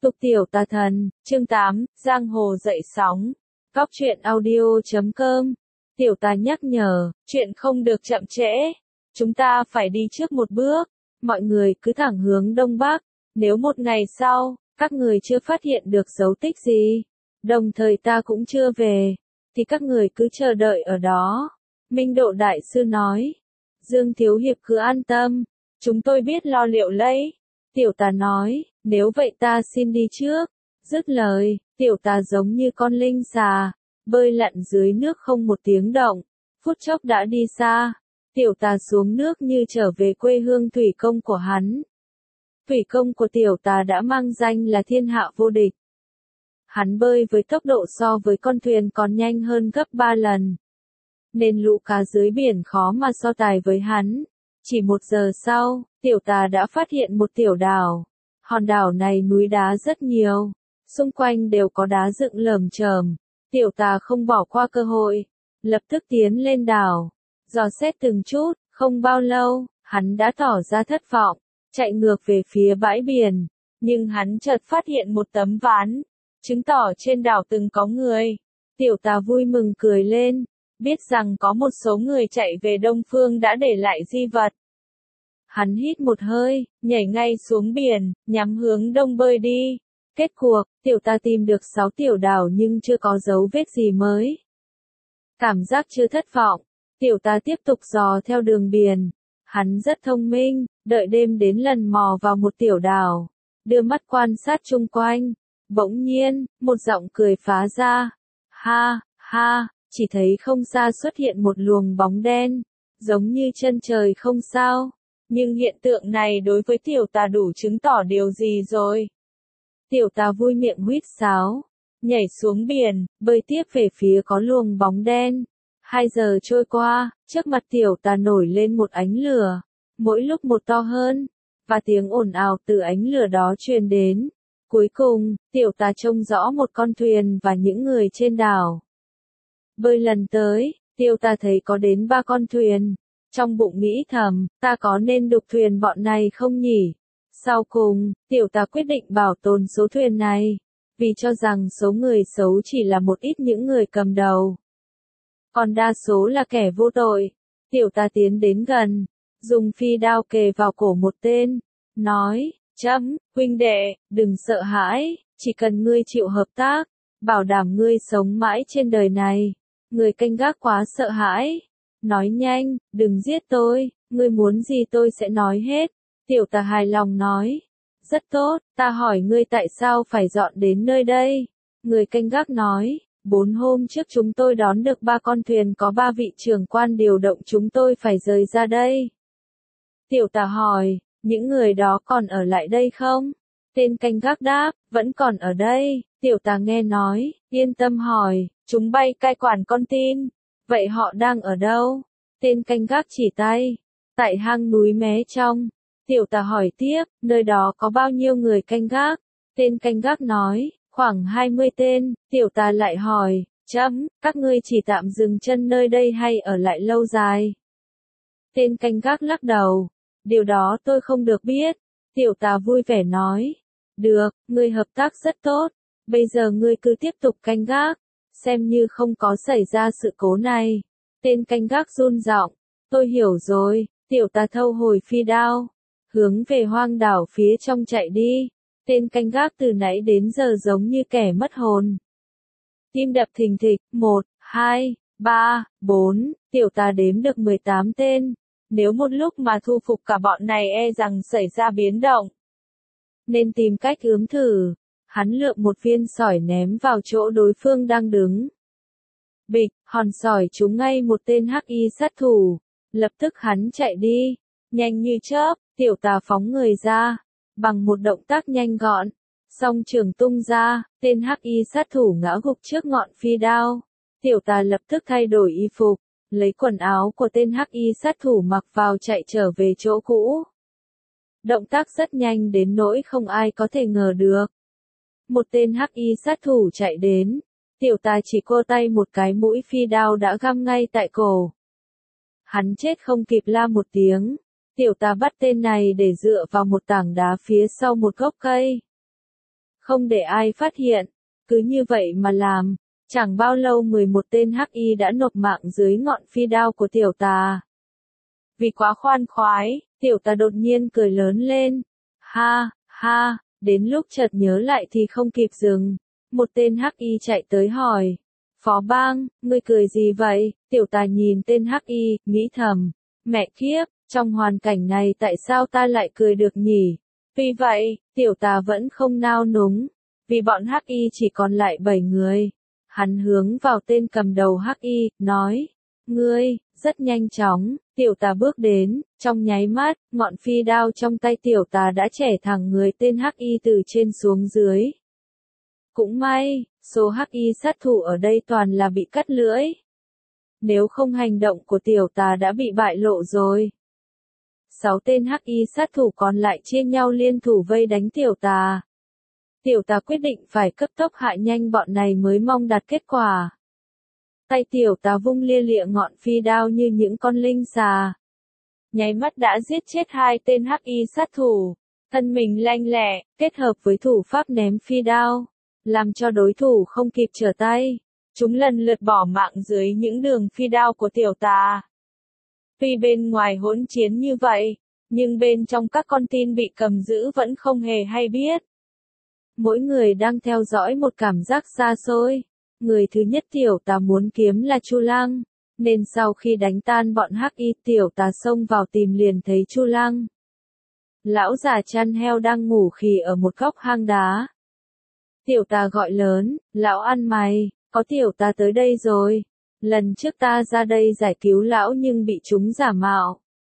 Tục tiểu tà thần, chương 8, Giang hồ dậy sóng. Góc truyện audio.com. Tiểu tà nhắc nhở, chuyện không được chậm trễ. Chúng ta phải đi trước một bước. Mọi người cứ thẳng hướng đông bắc. Nếu một ngày sau, các người chưa phát hiện được dấu tích gì, đồng thời ta cũng chưa về, thì các người cứ chờ đợi ở đó. Minh Độ Đại Sư nói. Dương Thiếu Hiệp cứ an tâm, chúng tôi biết lo liệu lấy. Tiểu tà nói, nếu vậy ta xin đi trước. Dứt lời, tiểu tà giống như con linh xà, bơi lặn dưới nước không một tiếng động, phút chốc đã đi xa. Tiểu tà xuống nước như trở về quê hương thủy công của hắn. Thủy công của tiểu tà đã mang danh là thiên hạ vô địch. Hắn bơi với tốc độ so với con thuyền còn nhanh hơn gấp 3 lần. Nên lũ cá dưới biển khó mà so tài với hắn. Chỉ 1 giờ sau, tiểu tà đã phát hiện một tiểu đảo. Hòn đảo này núi đá rất nhiều, xung quanh đều có đá dựng lởm chởm. Tiểu tà không bỏ qua cơ hội, lập tức tiến lên đảo, dò xét từng chút. Không bao lâu, hắn đã tỏ ra thất vọng, chạy ngược về phía bãi biển. Nhưng hắn chợt phát hiện một tấm ván, chứng tỏ trên đảo từng có người. Tiểu tà vui mừng cười lên, biết rằng có một số người chạy về Đông Phương đã để lại di vật. Hắn hít một hơi, nhảy ngay xuống biển, nhắm hướng đông bơi đi. Kết cuộc, tiểu tà tìm được 6 tiểu đảo nhưng chưa có dấu vết gì mới. Cảm giác chưa thất vọng, tiểu tà tiếp tục dò theo đường biển. Hắn rất thông minh, đợi đêm đến lần mò vào một tiểu đảo, đưa mắt quan sát chung quanh. Bỗng nhiên, một giọng cười phá ra. Ha, ha, chỉ thấy không xa xuất hiện một luồng bóng đen, giống như chân trời không sao. Nhưng hiện tượng này đối với tiểu tà đủ chứng tỏ điều gì rồi? Tiểu tà vui miệng huýt sáo, nhảy xuống biển, bơi tiếp về phía có luồng bóng đen. 2 giờ trôi qua, trước mặt tiểu tà nổi lên một ánh lửa, mỗi lúc một to hơn, và tiếng ồn ào từ ánh lửa đó truyền đến. Cuối cùng, tiểu tà trông rõ một con thuyền và những người trên đảo. Bơi lần tới, tiểu tà thấy có đến 3 con thuyền. Trong bụng nghĩ thầm, ta có nên đục thuyền bọn này không nhỉ? Sau cùng, tiểu tà quyết định bảo tồn số thuyền này, vì cho rằng số người xấu chỉ là một ít những người cầm đầu, còn đa số là kẻ vô tội. Tiểu tà tiến đến gần, dùng phi đao kề vào cổ một tên, nói, huynh đệ, đừng sợ hãi, chỉ cần ngươi chịu hợp tác, bảo đảm ngươi sống mãi trên đời này. Người canh gác quá sợ hãi, nói nhanh, đừng giết tôi, ngươi muốn gì tôi sẽ nói hết. Tiểu tà hài lòng nói, rất tốt, ta hỏi ngươi tại sao phải dọn đến nơi đây. Người canh gác nói, 4 hôm trước chúng tôi đón được 3 con thuyền có 3 vị trưởng quan điều động chúng tôi phải rời ra đây. Tiểu tà hỏi, những người đó còn ở lại đây không? Tên canh gác đáp, vẫn còn ở đây. Tiểu tà nghe nói, yên tâm hỏi, chúng bay cai quản con tin. Vậy họ đang ở đâu? Tên canh gác chỉ tay. Tại hang núi Mé Trong. Tiểu tà hỏi tiếp, nơi đó có bao nhiêu người canh gác? Tên canh gác nói, khoảng 20 tên. Tiểu tà lại hỏi, các ngươi chỉ tạm dừng chân nơi đây hay ở lại lâu dài? Tên canh gác lắc đầu, điều đó tôi không được biết. Tiểu tà vui vẻ nói, được, ngươi hợp tác rất tốt. Bây giờ ngươi cứ tiếp tục canh gác, xem như không có xảy ra sự cố này. Tên canh gác run giọng, tôi hiểu rồi. Tiểu tà thâu hồi phi đao, hướng về hoang đảo phía trong chạy đi. Tên canh gác từ nãy đến giờ giống như kẻ mất hồn. Tim đập thình thịch, 1, 2, 3, 4, tiểu tà đếm được 18 tên. Nếu một lúc mà thu phục cả bọn này e rằng xảy ra biến động. Nên tìm cách ướm thử. Hắn lượm một viên sỏi ném vào chỗ đối phương đang đứng. Bịch, hòn sỏi trúng ngay một tên hắc y sát thủ. Lập tức hắn chạy đi, nhanh như chớp. Tiểu tà phóng người ra, bằng một động tác nhanh gọn, song trường tung ra, tên hắc y sát thủ ngã gục trước ngọn phi đao. Tiểu tà lập tức thay đổi y phục, lấy quần áo của tên hắc y sát thủ mặc vào chạy trở về chỗ cũ. Động tác rất nhanh đến nỗi không ai có thể ngờ được. Một tên hắc y sát thủ chạy đến, tiểu tà chỉ cô tay một cái mũi phi đao đã găm ngay tại cổ. Hắn chết không kịp la một tiếng. Tiểu tà bắt tên này để dựa vào một tảng đá phía sau một gốc cây. không để ai phát hiện. Cứ như vậy mà làm, chẳng bao lâu 11 tên hắc y đã nộp mạng dưới ngọn phi đao của tiểu tà. Vì quá khoan khoái, tiểu tà đột nhiên cười lớn lên. Ha, ha, đến lúc chợt nhớ lại thì không kịp dừng. Một tên hắc y chạy tới hỏi. Phó bang, ngươi cười gì vậy? Tiểu tà nhìn tên hắc y, nghĩ thầm. Mẹ kiếp, trong hoàn cảnh này tại sao ta lại cười được nhỉ? Vì vậy, tiểu tà vẫn không nao núng. Vì bọn hắc y chỉ còn lại 7 người. Hắn hướng vào tên cầm đầu hắc y, nói. Ngươi, rất nhanh chóng, tiểu tà bước đến, trong nháy mắt, ngọn phi đao trong tay tiểu tà đã chẻ thẳng người tên hắc y từ trên xuống dưới. Cũng may, số hắc y sát thủ ở đây toàn là bị cắt lưỡi. Nếu không hành động của tiểu tà đã bị bại lộ rồi. 6 tên hắc y sát thủ còn lại chia nhau liên thủ vây đánh tiểu tà. Tiểu tà quyết định phải cấp tốc hại nhanh bọn này mới mong đạt kết quả. Tay tiểu tà vung lia lịa ngọn phi đao như những con linh xà. Nháy mắt đã giết chết 2 tên hắc y sát thủ. Thân mình lanh lẹ, kết hợp với thủ pháp ném phi đao, làm cho đối thủ không kịp trở tay. Chúng lần lượt bỏ mạng dưới những đường phi đao của tiểu tà. Tuy bên ngoài hỗn chiến như vậy, nhưng bên trong các con tin bị cầm giữ vẫn không hề hay biết. Mỗi người đang theo dõi một cảm giác xa xôi. Người thứ nhất tiểu tà muốn kiếm là Chu Lăng, nên sau khi đánh tan bọn hắc y tiểu tà xông vào tìm liền thấy Chu Lăng. Lão già chăn heo đang ngủ khì ở một góc hang đá. Tiểu tà gọi lớn, lão ăn mày, có tiểu tà tới đây rồi. Lần trước ta ra đây giải cứu lão nhưng bị chúng giả mạo.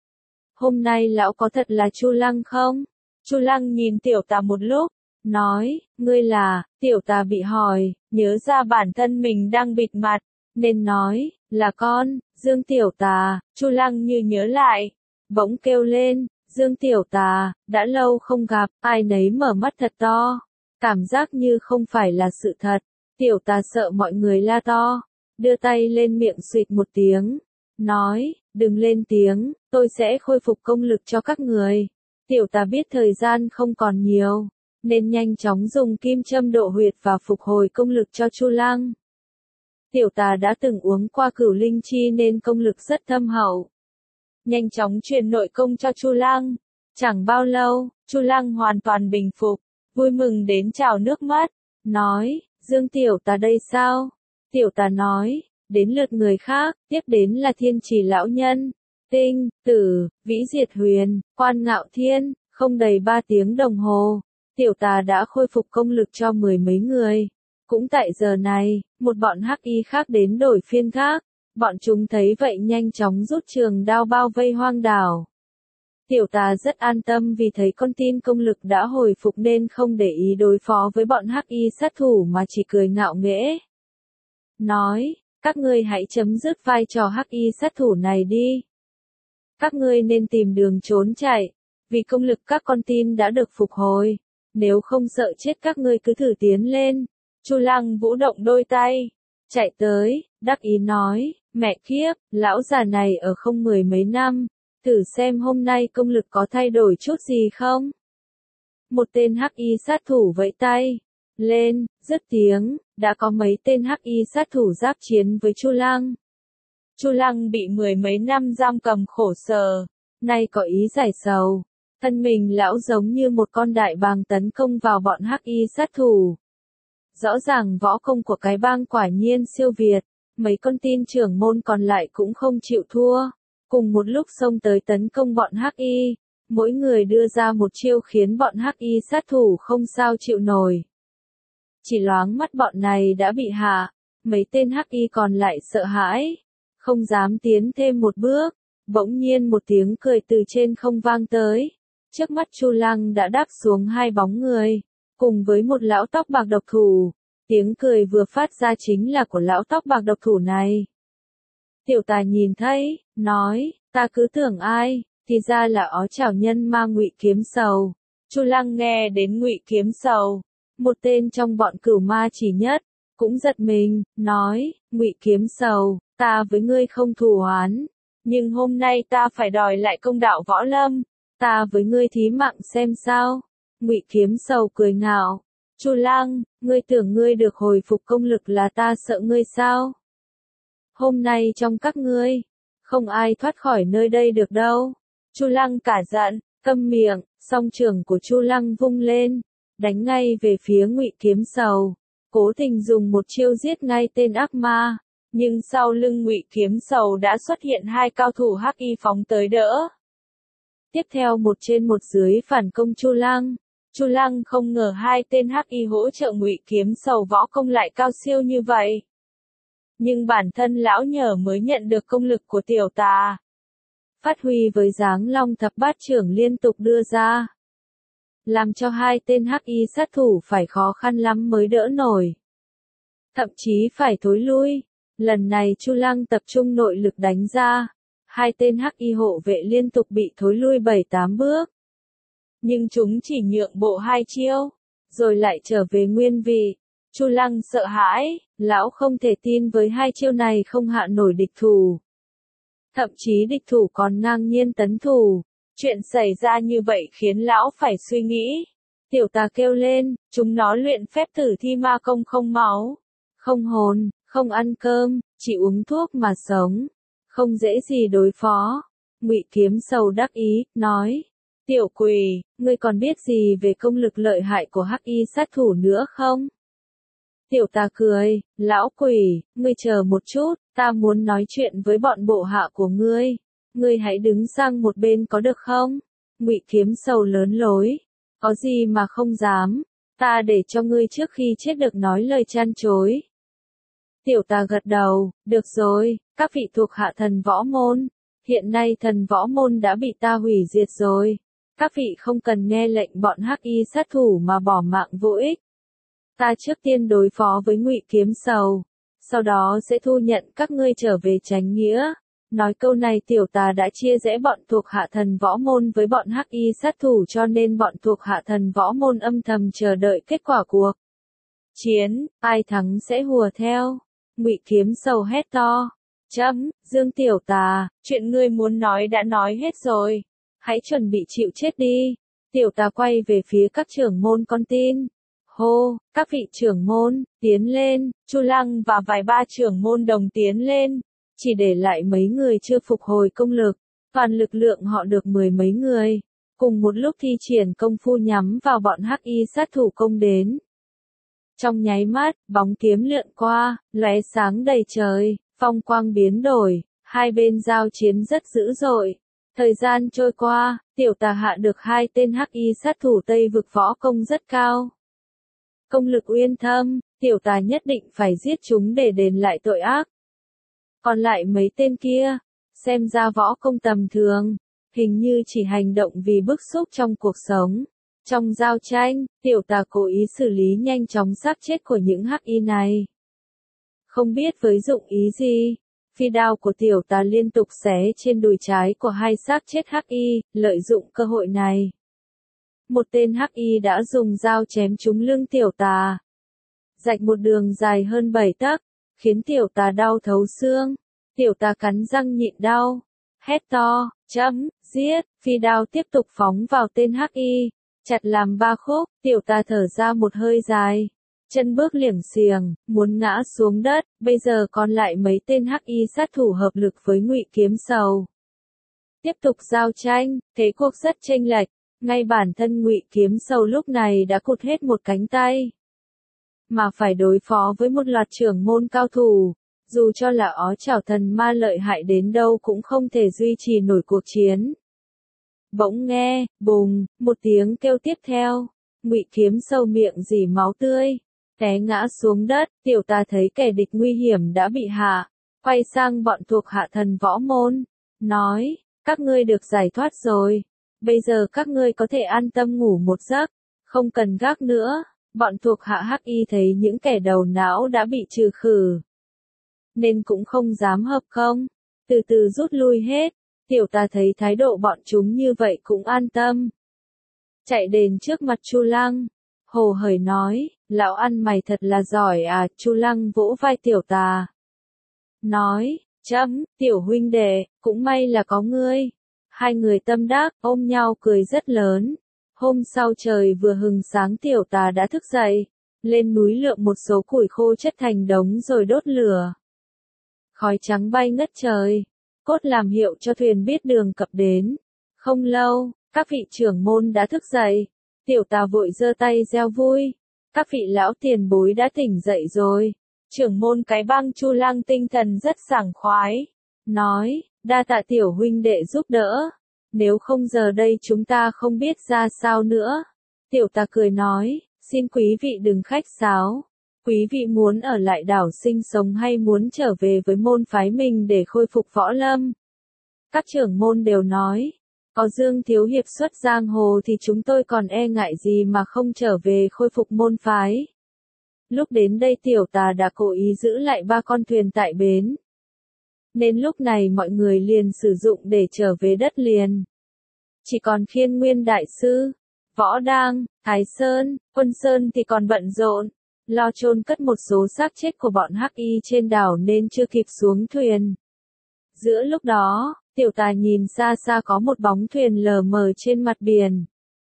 Hôm nay lão có thật là Chu Lăng không? Chu Lăng nhìn tiểu tà một lúc, nói, ngươi là, tiểu tà bị hỏi, nhớ ra bản thân mình đang bịt mặt, nên nói, là con, Dương tiểu tà. Chu Lăng như nhớ lại, bỗng kêu lên, Dương tiểu tà, đã lâu không gặp, ai nấy mở mắt thật to, cảm giác như không phải là sự thật. Tiểu tà sợ mọi người la to, đưa tay lên miệng xụt một tiếng, nói, đừng lên tiếng, tôi sẽ khôi phục công lực cho các người. Tiểu tà biết thời gian không còn nhiều, nên nhanh chóng dùng kim châm độ huyệt và phục hồi công lực cho Chu Lăng. Tiểu tà đã từng uống qua cửu linh chi nên công lực rất thâm hậu. Nhanh chóng truyền nội công cho Chu Lăng. Chẳng bao lâu, Chu Lăng hoàn toàn bình phục, vui mừng đến trào nước mắt, nói, Dương tiểu tà đây sao? Tiểu tà nói, đến lượt người khác, tiếp đến là Thiên Trì lão nhân, Tinh, Tử, Vĩ Diệt Huyền, Quan Ngạo Thiên. Không đầy 3 tiếng đồng hồ, tiểu tà đã khôi phục công lực cho 10 mấy người. Cũng tại giờ này, một bọn hắc y khác đến đổi phiên khác. Bọn chúng thấy vậy nhanh chóng rút trường đao bao vây hoang đảo. Tiểu tà rất an tâm vì thấy con tin công lực đã hồi phục nên không để ý đối phó với bọn hắc y sát thủ mà chỉ cười ngạo nghễ. Nói, các ngươi hãy chấm dứt vai trò hắc y sát thủ này đi. Các ngươi nên tìm đường trốn chạy, vì công lực các con tin đã được phục hồi. Nếu không sợ chết các ngươi cứ thử tiến lên. Chu Lăng vũ động đôi tay, chạy tới, đắc ý nói, mẹ kiếp, lão già này ở không 10 mấy năm, thử xem hôm nay công lực có thay đổi chút gì không. Một tên hắc y sát thủ vẫy tay lên, dứt tiếng, đã có mấy tên hắc y sát thủ giáp chiến với Chu Lăng. Chu Lăng bị 10 mấy năm giam cầm khổ sở, nay có ý giải sầu. Thân mình lão giống như một con đại bàng tấn công vào bọn hắc y sát thủ. Rõ ràng võ công của cái bang quả nhiên siêu việt, mấy con tin trưởng môn còn lại cũng không chịu thua. Cùng một lúc xông tới tấn công bọn hắc y, mỗi người đưa ra một chiêu khiến bọn hắc y sát thủ không sao chịu nổi. Chỉ loáng mắt bọn này đã bị hạ, mấy tên hắc y còn lại sợ hãi, không dám tiến thêm một bước. Bỗng nhiên một tiếng cười từ trên không vang tới. Trước mắt Chu Lăng đã đáp xuống 2 bóng người, cùng với một lão tóc bạc độc thủ. Tiếng cười vừa phát ra chính là của lão tóc bạc độc thủ này. Tiểu tà nhìn thấy, nói, ta cứ tưởng ai, thì ra là ó chảo nhân ma Ngụy Kiếm Sầu. Chu Lăng nghe đến Ngụy Kiếm Sầu, một tên trong bọn cửu ma chỉ nhất, cũng giật mình, nói, Ngụy Kiếm Sầu, ta với ngươi không thù oán, nhưng hôm nay ta phải đòi lại công đạo võ lâm, ta với ngươi thí mạng xem sao. Ngụy Kiếm Sầu cười ngạo, Chu Lăng, ngươi tưởng ngươi được hồi phục công lực là ta sợ ngươi sao? Hôm nay trong các ngươi, không ai thoát khỏi nơi đây được đâu. Chu Lăng cả giận, câm miệng, song trường của Chu Lăng vung lên, đánh ngay về phía Ngụy Kiếm Sầu, cố tình dùng một chiêu giết ngay tên ác ma, nhưng sau lưng Ngụy Kiếm Sầu đã xuất hiện hai cao thủ hắc y phóng tới đỡ. Tiếp theo một trên một dưới phản công Chu Lăng. Chu Lăng không ngờ hai tên hắc y hỗ trợ Ngụy Kiếm Sầu võ công lại cao siêu như vậy. Nhưng bản thân lão nhờ mới nhận được công lực của tiểu tà. Phát huy với dáng long thập bát trưởng liên tục đưa ra. Làm cho hai tên hắc y sát thủ phải khó khăn lắm mới đỡ nổi. Thậm chí phải thối lui. Lần này Chu Lăng tập trung nội lực đánh ra. Hai tên hắc y hộ vệ liên tục bị thối lui 7-8 bước. Nhưng chúng chỉ nhượng bộ 2 chiêu, rồi lại trở về nguyên vị. Chu Lăng sợ hãi, lão không thể tin với 2 chiêu này không hạ nổi địch thủ. Thậm chí địch thủ còn ngang nhiên tấn thủ. Chuyện xảy ra như vậy khiến lão phải suy nghĩ. Tiểu tà kêu lên, chúng nó luyện phép tử thi ma công không máu, không hồn, không ăn cơm, chỉ uống thuốc mà sống. Không dễ gì đối phó. Ngụy Kiếm Sầu đắc ý, nói. Tiểu quỷ, ngươi còn biết gì về công lực lợi hại của hắc y sát thủ nữa không? Tiểu tà cười, lão quỷ, ngươi chờ một chút, ta muốn nói chuyện với bọn bộ hạ của ngươi. Ngươi hãy đứng sang một bên có được không? Ngụy Kiếm Sầu lớn lối. Có gì mà không dám, ta để cho ngươi trước khi chết được nói lời chăn chối. Tiểu tà gật đầu, được rồi, các vị thuộc hạ thần võ môn. Hiện nay thần võ môn đã bị ta hủy diệt rồi. Các vị không cần nghe lệnh bọn hắc y sát thủ mà bỏ mạng vô ích. Ta trước tiên đối phó với Ngụy Kiếm Sầu, sau đó sẽ thu nhận các ngươi trở về chánh nghĩa. Nói câu này tiểu tà đã chia rẽ bọn thuộc hạ thần võ môn với bọn hắc y sát thủ cho nên bọn thuộc hạ thần võ môn âm thầm chờ đợi kết quả cuộc chiến, ai thắng sẽ hùa theo. Ngụy Kiếm Sầu hét to. Dương tiểu tà, chuyện ngươi muốn nói đã nói hết rồi. Hãy chuẩn bị chịu chết đi. Tiểu tà quay về phía các trưởng môn con tin. Hô, các vị trưởng môn, tiến lên. Chu Lăng và vài ba trưởng môn đồng tiến lên. Chỉ để lại mấy người chưa phục hồi công lực. Toàn lực lượng họ được 10 mấy người. Cùng một lúc thi triển công phu nhắm vào bọn hắc y sát thủ công đến. Trong nháy mắt, bóng kiếm lượn qua, lóe sáng đầy trời, phong quang biến đổi, hai bên giao chiến rất dữ dội. Thời gian trôi qua, tiểu tà hạ được hai tên hắc y sát thủ Tây vực võ công rất cao. Công lực uyên thâm, tiểu tà nhất định phải giết chúng để đền lại tội ác. Còn lại mấy tên kia, xem ra võ công tầm thường, hình như chỉ hành động vì bức xúc trong cuộc sống. Trong giao tranh, tiểu tà cố ý xử lý nhanh chóng xác chết của những hắc y này. Không biết với dụng ý gì, phi đao của tiểu tà liên tục xé trên đùi trái của hai xác chết hắc y, lợi dụng cơ hội này. Một tên hắc y đã dùng dao chém trúng lưng tiểu tà. Rạch một đường dài hơn 7 tấc, khiến tiểu tà đau thấu xương. Tiểu tà cắn răng nhịn đau, hét to, giết, phi đao tiếp tục phóng vào tên hắc y. Chặt làm 3 khúc, tiểu tà thở ra một hơi dài. Chân bước liềng xiềng, muốn ngã xuống đất, bây giờ còn lại mấy tên hắc y sát thủ hợp lực với Ngụy Kiếm Sầu. Tiếp tục giao tranh, thế cuộc rất chênh lệch, ngay bản thân Ngụy Kiếm Sầu lúc này đã cụt hết một cánh tay. Mà phải đối phó với một loạt trưởng môn cao thủ, dù cho là ó chảo thần ma lợi hại đến đâu cũng không thể duy trì nổi cuộc chiến. Bỗng nghe, bùng, một tiếng kêu tiếp theo, Ngụy Kiếm Sầu miệng rỉ máu tươi, té ngã xuống đất, tiểu tà thấy kẻ địch nguy hiểm đã bị hạ, quay sang bọn thuộc hạ thần võ môn, nói, các ngươi được giải thoát rồi, bây giờ các ngươi có thể an tâm ngủ một giấc, không cần gác nữa. Bọn thuộc hạ hắc y thấy những kẻ đầu não đã bị trừ khử, nên cũng không dám hợp không, từ từ rút lui hết. Tiểu tà thấy thái độ bọn chúng như vậy cũng an tâm. Chạy đến trước mặt Chu Lăng, hồ hởi nói, lão ăn mày thật là giỏi à. Chu Lăng vỗ vai tiểu tà, nói, tiểu huynh đệ, cũng may là có ngươi. Hai người tâm đắc, ôm nhau cười rất lớn. Hôm sau trời vừa hừng sáng tiểu tà đã thức dậy, lên núi lượm một số củi khô chất thành đống rồi đốt lửa. Khói trắng bay ngất trời, cốt làm hiệu cho thuyền biết đường cập đến. Không lâu, các vị trưởng môn đã thức dậy, tiểu tà vội giơ tay reo vui. Các vị lão tiền bối đã tỉnh dậy rồi. Trưởng môn cái bang Chu Lăng tinh thần rất sảng khoái, nói, đa tạ tiểu huynh đệ giúp đỡ. Nếu không giờ đây chúng ta không biết ra sao nữa. Tiểu tà cười nói, xin quý vị đừng khách sáo. Quý vị muốn ở lại đảo sinh sống hay muốn trở về với môn phái mình để khôi phục võ lâm? Các trưởng môn đều nói, có Dương thiếu hiệp xuất giang hồ thì chúng tôi còn e ngại gì mà không trở về khôi phục môn phái. Lúc đến đây tiểu tà đã cố ý giữ lại 3 con thuyền tại bến. Nên lúc này mọi người liền sử dụng để trở về đất liền. Chỉ còn Khiên Nguyên Đại Sư, Võ Đang, Thái Sơn, Quân Sơn thì còn bận rộn, lo chôn cất một số xác chết của bọn hắc y trên đảo nên chưa kịp xuống thuyền. Giữa lúc đó, tiểu tà nhìn xa xa có một bóng thuyền lờ mờ trên mặt biển.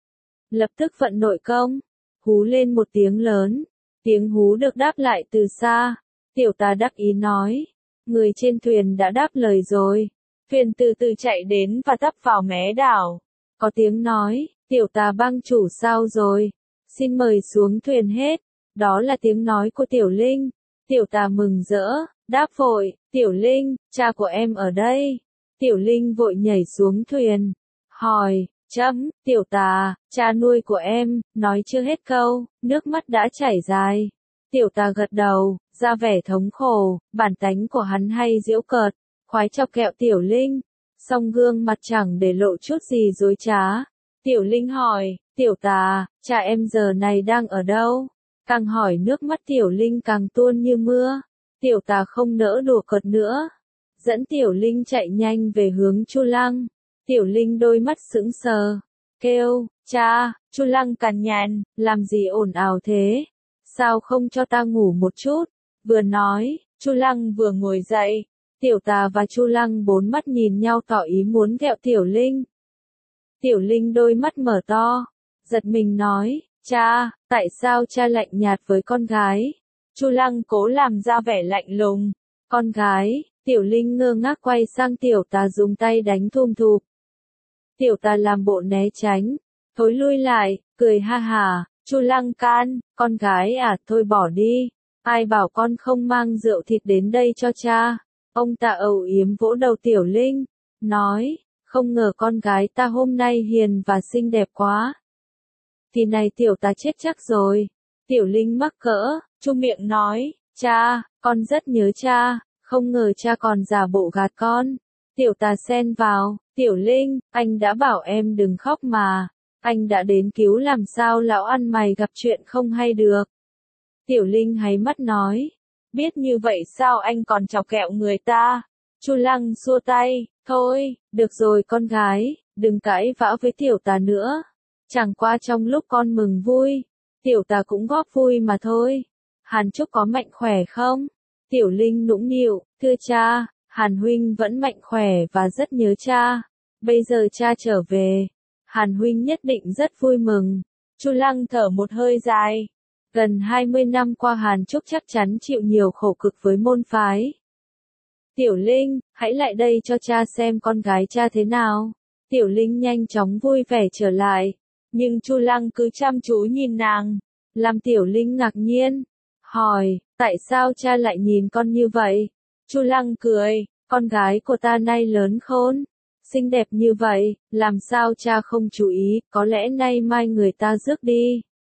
Lập tức vận nội công, hú lên một tiếng lớn, tiếng hú được đáp lại từ xa. Tiểu tà đắc ý nói, người trên thuyền đã đáp lời rồi. Thuyền từ từ chạy đến và tấp vào mé đảo. Có tiếng nói, tiểu tà bang chủ sao rồi? Xin mời xuống thuyền hết. Đó là tiếng nói của Tiểu Linh. Tiểu tà mừng rỡ, đáp vội, Tiểu Linh, cha của em ở đây. Tiểu Linh vội nhảy xuống thuyền, hỏi, Tiểu tà, cha nuôi của em, nói chưa hết câu, nước mắt đã chảy dài. Tiểu tà gật đầu, ra vẻ thống khổ, bản tánh của hắn hay giễu cợt, khoái chọc kẹo Tiểu Linh, song gương mặt chẳng để lộ chút gì dối trá. Tiểu Linh hỏi, Tiểu tà, cha em giờ này đang ở đâu? Càng hỏi nước mắt Tiểu Linh càng tuôn như mưa. Tiểu tà không nỡ đùa cợt nữa, dẫn Tiểu Linh chạy nhanh về hướng Chu Lăng. Tiểu Linh đôi mắt sững sờ, kêu, cha. Chu Lăng cằn nhằn, làm gì ồn ào thế? Sao không cho ta ngủ một chút? Vừa nói, Chu Lăng vừa ngồi dậy. Tiểu tà và Chu Lăng bốn mắt nhìn nhau tỏ ý muốn ghẹo Tiểu Linh. Tiểu Linh đôi mắt mở to, giật mình nói, cha, tại sao cha lạnh nhạt với con gái? Chu Lăng cố làm ra vẻ lạnh lùng. Con gái? Tiểu Linh ngơ ngác quay sang tiểu tà dùng tay đánh thum thụp. Tiểu tà làm bộ né tránh, thối lui lại, cười ha hà. Chu Lăng can, con gái à, thôi bỏ đi. Ai bảo con không mang rượu thịt đến đây cho cha? Ông ta âu yếm vỗ đầu Tiểu Linh, nói, không ngờ con gái ta hôm nay hiền và xinh đẹp quá. Thì này tiểu tà chết chắc rồi. Tiểu Linh mắc cỡ, chu miệng nói, cha, con rất nhớ cha, không ngờ cha còn giả bộ gạt con. Tiểu tà xen vào, Tiểu Linh, anh đã bảo em đừng khóc mà. Anh đã đến cứu làm sao lão ăn mày gặp chuyện không hay được. Tiểu Linh háy mắt nói, biết như vậy sao anh còn chọc kẹo người ta? Chu Lăng xua tay, thôi, được rồi con gái, đừng cãi vã với tiểu tà nữa. Chẳng qua trong lúc con mừng vui, tiểu tà cũng góp vui mà thôi. Hàn Trúc có mạnh khỏe không? Tiểu Linh nũng nịu, thưa cha, Hàn huynh vẫn mạnh khỏe và rất nhớ cha. Bây giờ cha trở về, Hàn huynh nhất định rất vui mừng. Chu Lăng thở một hơi dài. Gần 20 năm qua Hàn Trúc chắc chắn chịu nhiều khổ cực với môn phái. Tiểu Linh, hãy lại đây cho cha xem con gái cha thế nào. Tiểu Linh nhanh chóng vui vẻ trở lại, nhưng Chu Lăng cứ chăm chú nhìn nàng, làm Tiểu Linh ngạc nhiên, hỏi, tại sao cha lại nhìn con như vậy? Chu Lăng cười, con gái của ta nay lớn khôn, xinh đẹp như vậy, làm sao cha không chú ý, có lẽ nay mai người ta rước đi.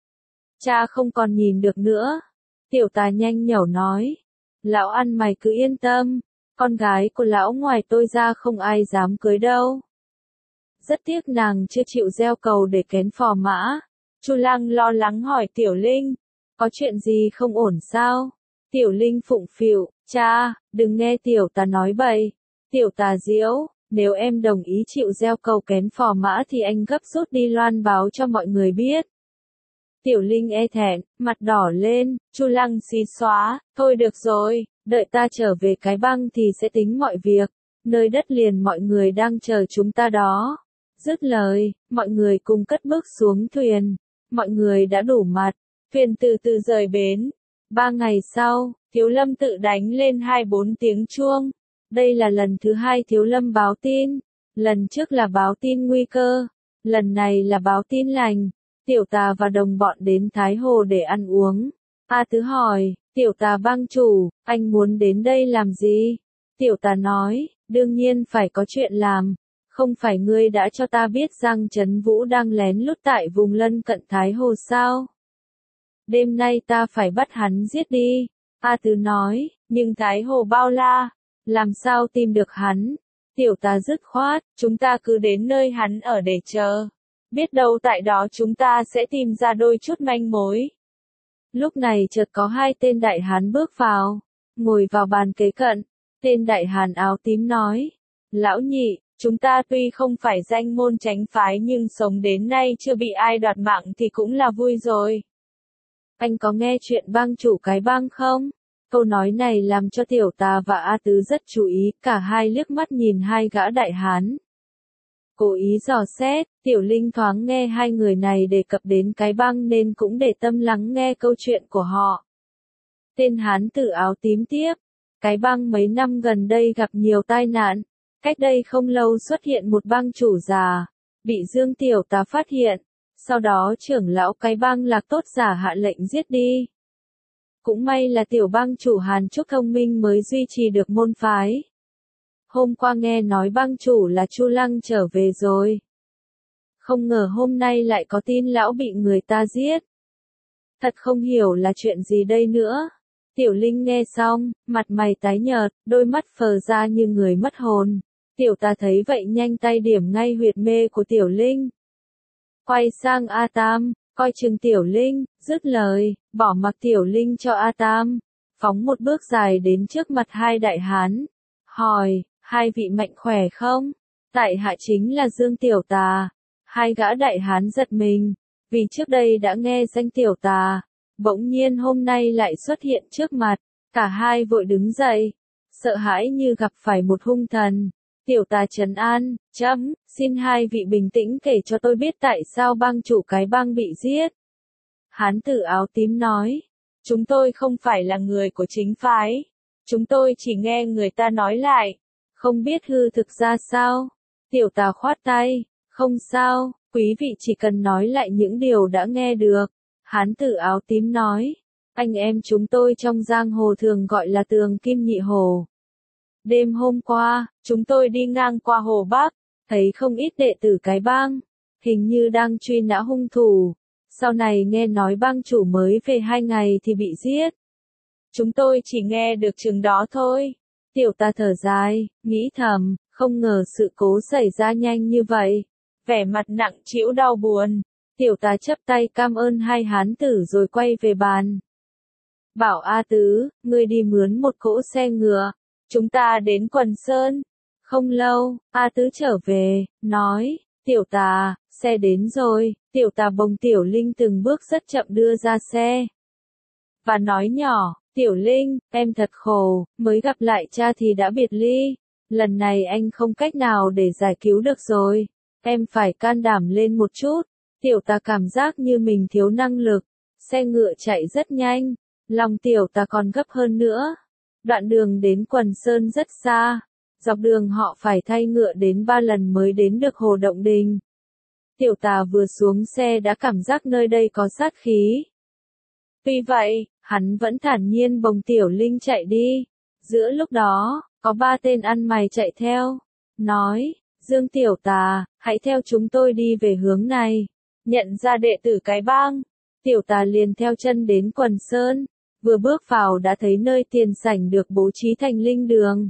Cha không còn nhìn được nữa. Tiểu tà nhanh nhẩu nói, lão ăn mày cứ yên tâm, con gái của lão ngoài tôi ra không ai dám cưới đâu. Rất tiếc nàng chưa chịu gieo cầu để kén phò mã. Chu Lăng lo lắng hỏi Tiểu Linh, có chuyện gì không ổn sao? Tiểu Linh phụng phịu, cha, đừng nghe tiểu tà nói bậy. Tiểu tà diễu, nếu em đồng ý chịu gieo cầu kén phò mã thì anh gấp rút đi loan báo cho mọi người biết. Tiểu Linh e thẹn, mặt đỏ lên. Chu Lăng xí xóa, thôi được rồi, đợi ta trở về cái băng thì sẽ tính mọi việc. Nơi đất liền mọi người đang chờ chúng ta đó. Dứt lời, mọi người cùng cất bước xuống thuyền. Mọi người đã đủ mặt, thuyền từ từ rời bến. 3 ngày sau, Thiếu Lâm tự đánh lên 24 tiếng chuông. Đây là lần thứ 2 Thiếu Lâm báo tin. Lần trước là báo tin nguy cơ, lần này là báo tin lành. Tiểu Tà và đồng bọn đến Thái Hồ để ăn uống. A Tứ hỏi, Tiểu Tà bang chủ, anh muốn đến đây làm gì? Tiểu Tà nói, đương nhiên phải có chuyện làm. Không phải ngươi đã cho ta biết rằng Trấn Vũ đang lén lút tại vùng lân cận Thái Hồ sao? Đêm nay ta phải bắt hắn giết đi. A Tứ nói, nhưng Thái Hồ bao la, làm sao tìm được hắn? Tiểu Tà dứt khoát, chúng ta cứ đến nơi hắn ở để chờ. Biết đâu tại đó chúng ta sẽ tìm ra đôi chút manh mối. Lúc này chợt có 2 tên đại hán bước vào, ngồi vào bàn kế cận. Tên đại hán áo tím nói, lão nhị, chúng ta tuy không phải danh môn chánh phái nhưng sống đến nay chưa bị ai đoạt mạng thì cũng là vui rồi. Anh có nghe chuyện bang chủ cái bang không? Câu nói này làm cho Tiểu Tà và A Tứ rất chú ý, cả hai liếc mắt nhìn 2 gã đại hán. Cố ý dò xét, Tiểu Linh thoáng nghe 2 người này đề cập đến cái bang nên cũng để tâm lắng nghe câu chuyện của họ. Tên hán tử áo tím tiếp, cái bang mấy năm gần đây gặp nhiều tai nạn. Cách đây không lâu xuất hiện một bang chủ già, bị Dương Tiểu Tà phát hiện. Sau đó trưởng lão cái bang Lạc Tốt giả hạ lệnh giết đi. Cũng may là tiểu bang chủ Hàn Trúc thông minh mới duy trì được môn phái. Hôm qua nghe nói bang chủ là Chu Lăng trở về rồi. Không ngờ hôm nay lại có tin lão bị người ta giết. Thật không hiểu là chuyện gì đây nữa. Tiểu Linh nghe xong, mặt mày tái nhợt, đôi mắt phờ ra như người mất hồn. Tiểu Tà thấy vậy nhanh tay điểm ngay huyệt mê của Tiểu Linh. Quay sang A Tam, coi chừng Tiểu Linh, dứt lời, bỏ mặc Tiểu Linh cho A Tam, phóng một bước dài đến trước mặt 2 đại hán, hỏi, 2 vị mạnh khỏe không? Tại hạ chính là Dương Tiểu Tà. 2 gã đại hán giật mình, vì trước đây đã nghe danh Tiểu Tà, bỗng nhiên hôm nay lại xuất hiện trước mặt, cả hai vội đứng dậy, sợ hãi như gặp phải một hung thần. Tiểu Tà trấn an, xin 2 vị bình tĩnh kể cho tôi biết tại sao bang chủ cái bang bị giết. Hán tử áo tím nói, chúng tôi không phải là người của chính phái, chúng tôi chỉ nghe người ta nói lại, không biết hư thực ra sao. Tiểu Tà khoát tay, không sao, quý vị chỉ cần nói lại những điều đã nghe được. Hán tử áo tím nói, anh em chúng tôi trong giang hồ thường gọi là tường kim nhị hồ. Đêm hôm qua, chúng tôi đi ngang qua Hồ Bắc, thấy không ít đệ tử cái bang, hình như đang truy nã hung thủ. Sau này nghe nói bang chủ mới về 2 ngày thì bị giết. Chúng tôi chỉ nghe được chừng đó thôi. Tiểu Tà thở dài, nghĩ thầm, không ngờ sự cố xảy ra nhanh như vậy. Vẻ mặt nặng trĩu đau buồn. Tiểu Tà chắp tay cảm ơn 2 hán tử rồi quay về bàn. Bảo A Tứ, ngươi đi mướn một cỗ xe ngựa. Chúng ta đến Quần Sơn. Không lâu, A Tứ trở về, nói, Tiểu Tà, xe đến rồi. Tiểu Tà bồng Tiểu Linh từng bước rất chậm đưa ra xe. Và nói nhỏ, Tiểu Linh, em thật khổ, mới gặp lại cha thì đã biệt ly. Lần này anh không cách nào để giải cứu được rồi. Em phải can đảm lên một chút. Tiểu Tà cảm giác như mình thiếu năng lực. Xe ngựa chạy rất nhanh. Lòng Tiểu Tà còn gấp hơn nữa. Đoạn đường đến Quần Sơn rất xa. Dọc đường họ phải thay ngựa đến 3 lần mới đến được Hồ Động Đình. Tiểu Tà vừa xuống xe đã cảm giác nơi đây có sát khí. Tuy vậy, hắn vẫn thản nhiên bồng Tiểu Linh chạy đi. Giữa lúc đó, có 3 tên ăn mày chạy theo. Nói, Dương Tiểu Tà, hãy theo chúng tôi đi về hướng này. Nhận ra đệ tử cái bang. Tiểu Tà liền theo chân đến Quần Sơn. Vừa bước vào đã thấy nơi tiền sảnh được bố trí thành linh đường.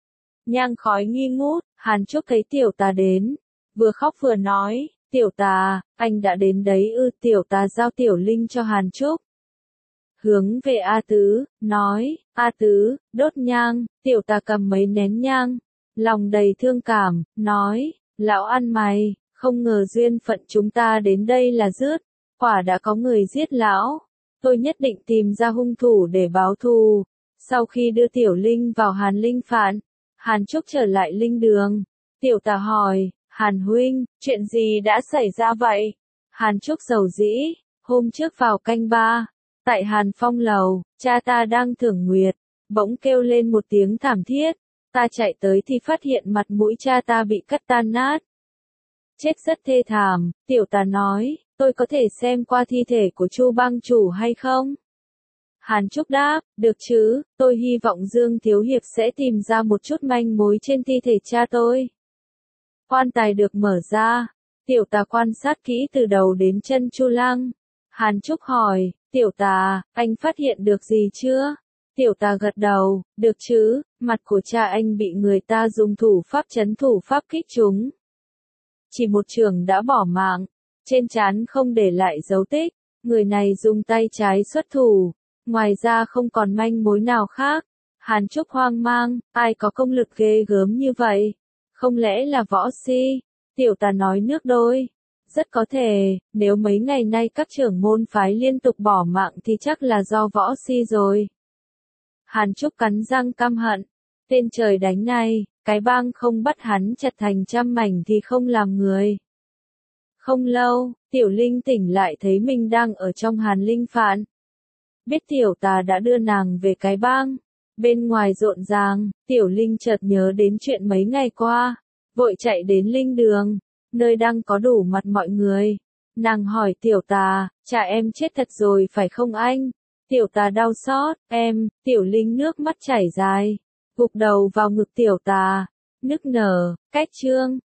Nhang khói nghi ngút, Hàn Trúc thấy Tiểu Tà đến. Vừa khóc vừa nói, Tiểu Tà, anh đã đến đấy ư? Tiểu Tà giao Tiểu Linh cho Hàn Trúc. Hướng về A Tứ, nói, A Tứ, đốt nhang. Tiểu Tà cầm mấy nén nhang. Lòng đầy thương cảm, nói, lão ăn mày, không ngờ duyên phận chúng ta đến đây là rước. Quả đã có người giết lão. Tôi nhất định tìm ra hung thủ để báo thù. Sau khi đưa Tiểu Linh vào Hàn Linh Phạn, Hàn Trúc trở lại linh đường. Tiểu Tà hỏi, Hàn huynh, chuyện gì đã xảy ra vậy? Hàn Trúc dầu dĩ, hôm trước vào canh ba, tại Hàn Phong lầu, cha ta đang thưởng nguyệt, bỗng kêu lên một tiếng thảm thiết. Ta chạy tới thì phát hiện mặt mũi cha ta bị cắt tan nát. Chết rất thê thảm, tiểu tà nói, tôi có thể xem qua thi thể của Chu bang chủ hay không? Hàn Trúc đáp, được chứ, tôi hy vọng Dương Thiếu Hiệp sẽ tìm ra một chút manh mối trên thi thể cha tôi. Quan tài được mở ra, tiểu tà quan sát kỹ từ đầu đến chân Chu Lăng. Hàn Trúc hỏi, tiểu tà, anh phát hiện được gì chưa? Tiểu tà gật đầu, được chứ, mặt của cha anh bị người ta dùng thủ pháp trấn thủ pháp kích trúng. Chỉ một chưởng đã bỏ mạng, trên trán không để lại dấu tích, người này dùng tay trái xuất thủ, ngoài ra không còn manh mối nào khác. Hàn Trúc hoang mang, ai có công lực ghê gớm như vậy? Không lẽ là võ si? Tiểu tà nói nước đôi. Rất có thể, nếu mấy ngày nay các trưởng môn phái liên tục bỏ mạng thì chắc là do võ si rồi. Hàn Trúc cắn răng căm hận. Tên trời đánh này, cái bang không bắt hắn chặt thành trăm mảnh thì không làm người. Không lâu, Tiểu Linh tỉnh lại thấy mình đang ở trong Hàn Linh Phạn. Biết tiểu tà đã đưa nàng về cái bang. Bên ngoài rộn ràng, Tiểu Linh chợt nhớ đến chuyện mấy ngày qua. Vội chạy đến Linh Đường, nơi đang có đủ mặt mọi người. Nàng hỏi tiểu tà, cha em chết thật rồi phải không anh? Tiểu tà đau xót, em, Tiểu Linh nước mắt chảy dài. Gục đầu vào ngực tiểu tà, nức nở, cách chương.